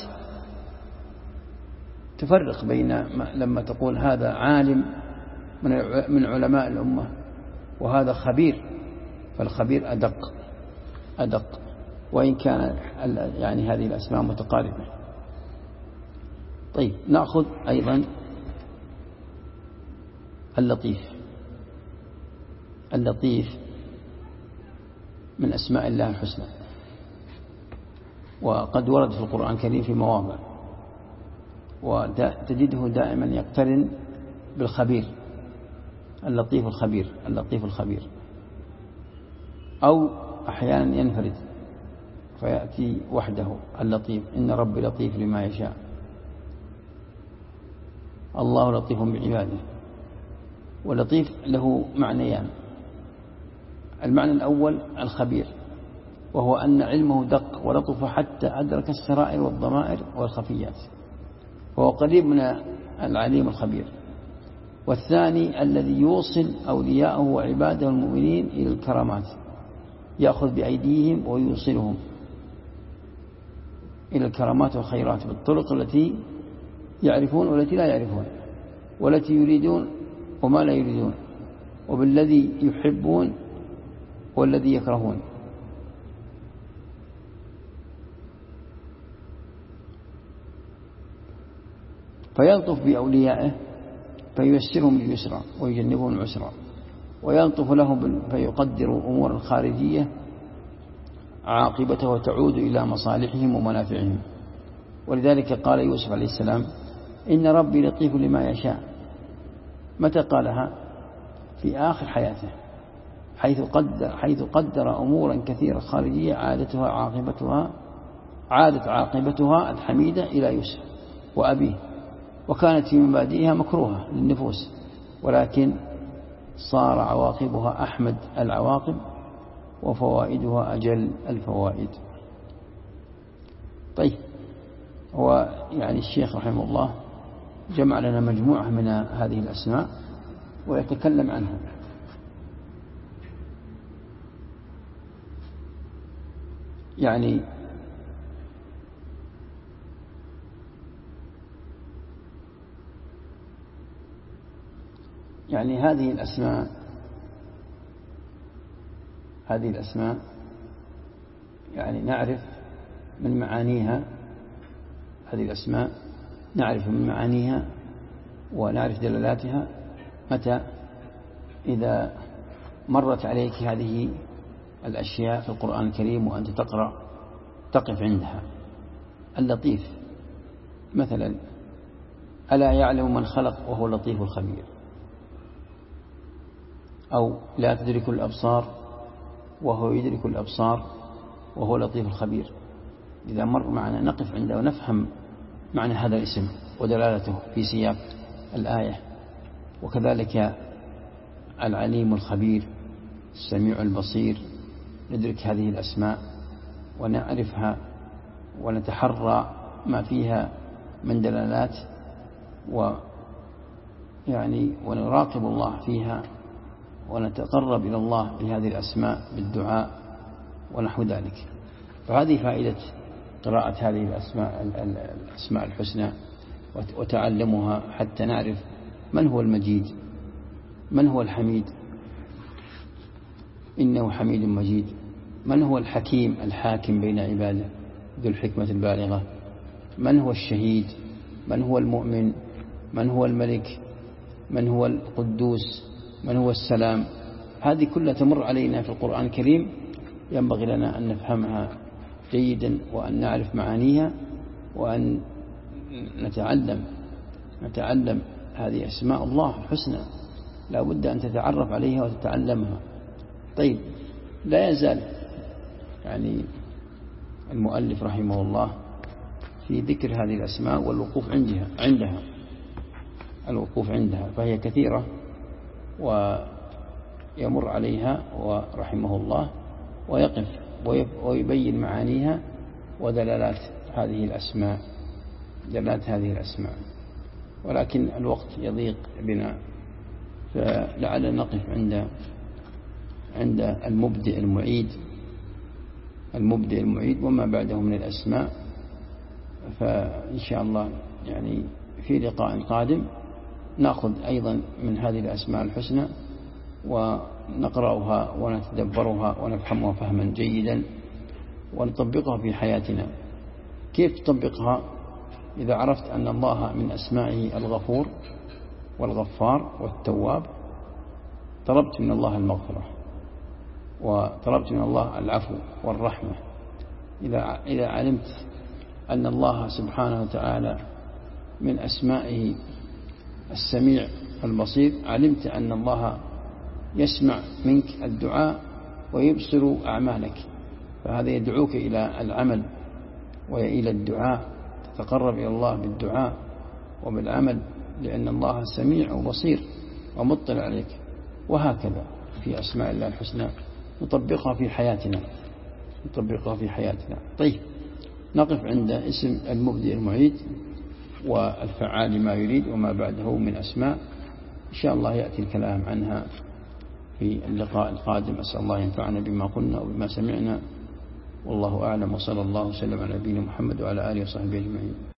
تفرق بين لما تقول هذا عالم من علماء الأمة وهذا خبير، فالخبير أدق، وإن كان يعني هذه الأسماء متقاربة. طيب، نأخذ أيضا اللطيف. اللطيف من أسماء الله الحسنى، وقد ورد في القرآن الكريم في مواضع، وتجده دائما يقترن بالخبير، اللطيف الخبير، اللطيف الخبير، أو أحيانا ينفرد فيأتي وحده اللطيف، إن ربي لطيف لما يشاء، الله لطيف بعباده. ولطيف له معنيان: المعنى الأول الخبير، وهو أن علمه دق ولطف حتى أدرك السرائر والضمائر والخفيات، وهو قريب من العليم الخبير. والثاني الذي يوصل أولياءه وعباده المؤمنين إلى الكرامات، يأخذ بأيديهم ويوصلهم إلى الكرامات والخيرات بالطرق التي يعرفون والتي لا يعرفون، والتي يريدون وما لا يريدون، وبالذي يحبون والذي يكرهون. فيلطف بأوليائه فييسرهم لليسرى ويجنبهم العسرى، ويلطف لهم فيقدر أمور الخارجية عاقبته وتعود إلى مصالحهم ومنافعهم. ولذلك قال يوسف عليه السلام: إن ربي لطيف لما يشاء. متى قالها؟ في آخر حياته، حيث قدر أمورا كثيرة خارجية عادت عاقبتها الحميدة إلى يوسف وأبيه، وكانت في مبادئها مكروهة للنفوس، ولكن صار عواقبها أحمد العواقب وفوائدها أجل الفوائد. طيب، هو يعني الشيخ رحمه الله جمع لنا مجموعة من هذه الأسماء ويتكلم عنها. يعني هذه الأسماء يعني نعرف من معانيها، هذه الأسماء نعرف من معانيها ونعرف دلالاتها متى؟ إذا مرت عليك هذه الأشياء في القرآن الكريم وأنت تقرأ تقف عندها. اللطيف مثلا: ألا يعلم من خلق وهو اللطيف الخبير، أو لا تدرك الأبصار وهو يدرك الأبصار وهو لطيف الخبير. إذا مر معنا نقف عنده ونفهم معنى هذا الاسم ودلالته في سياق الآية. وكذلك العليم الخبير، السميع البصير، ندرك هذه الأسماء ونعرفها ونتحرى ما فيها من دلالات، ونراقب الله فيها ونتقرب إلى الله بهذه الأسماء بالدعاء ونحو ذلك. فهذه فائدة قراءة هذه الأسماء الحسنى وتعلمها حتى نعرف من هو المجيد، من هو الحميد، إنه حميد مجيد، من هو الحكيم الحاكم بين عباده ذو الحكمة البالغة، من هو الشهيد، من هو المؤمن، من هو الملك، من هو القدوس، من هو السلام. هذه كلها تمر علينا في القرآن الكريم، ينبغي لنا أن نفهمها جيدا وأن نعرف معانيها وأن نتعلم هذه أسماء الله الحسنى، لا بد أن تتعرف عليها وتتعلمها. طيب، لا يزال يعني المؤلف رحمه الله في ذكر هذه الأسماء والوقوف عندها، فهي كثيرة ويمر عليها ورحمه الله ويقف ويبين معانيها ودلالات هذه الأسماء، ولكن الوقت يضيق بنا، فلعل نقف عند المبدئ المعيد وما بعده من الأسماء. فإن شاء الله يعني في لقاء قادم نأخذ أيضا من هذه الأسماء الحسنى ونقرأها ونتدبرها ونفهمها فهما جيدا ونطبقها في حياتنا. كيف تطبقها؟ إذا عرفت أن الله من أسمائه الغفور والغفار والتواب، طلبت من الله المغفرة وطلبت من الله العفو والرحمة. إذا علمت أن الله سبحانه وتعالى من أسمائه السميع البصير، علمت أن الله يسمع منك الدعاء ويبصر أعمالك، فهذا يدعوك إلى العمل وإلى الدعاء، تتقرب إلى الله بالدعاء وبالعمل، لأن الله سميع وبصير ومطلع عليك. وهكذا في أسماء الله الحسنى نطبقها في حياتنا. طيب، نقف عند اسم المبدئ المعيد والفعال لما يريد وما بعده من أسماء، إن شاء الله يأتي الكلام عنها في اللقاء القادم. أسأل الله ينفعنا بما قلنا وبما سمعنا، والله أعلم، وصلى الله وسلم على نبينا محمد وعلى آله وصحبه أجمعين.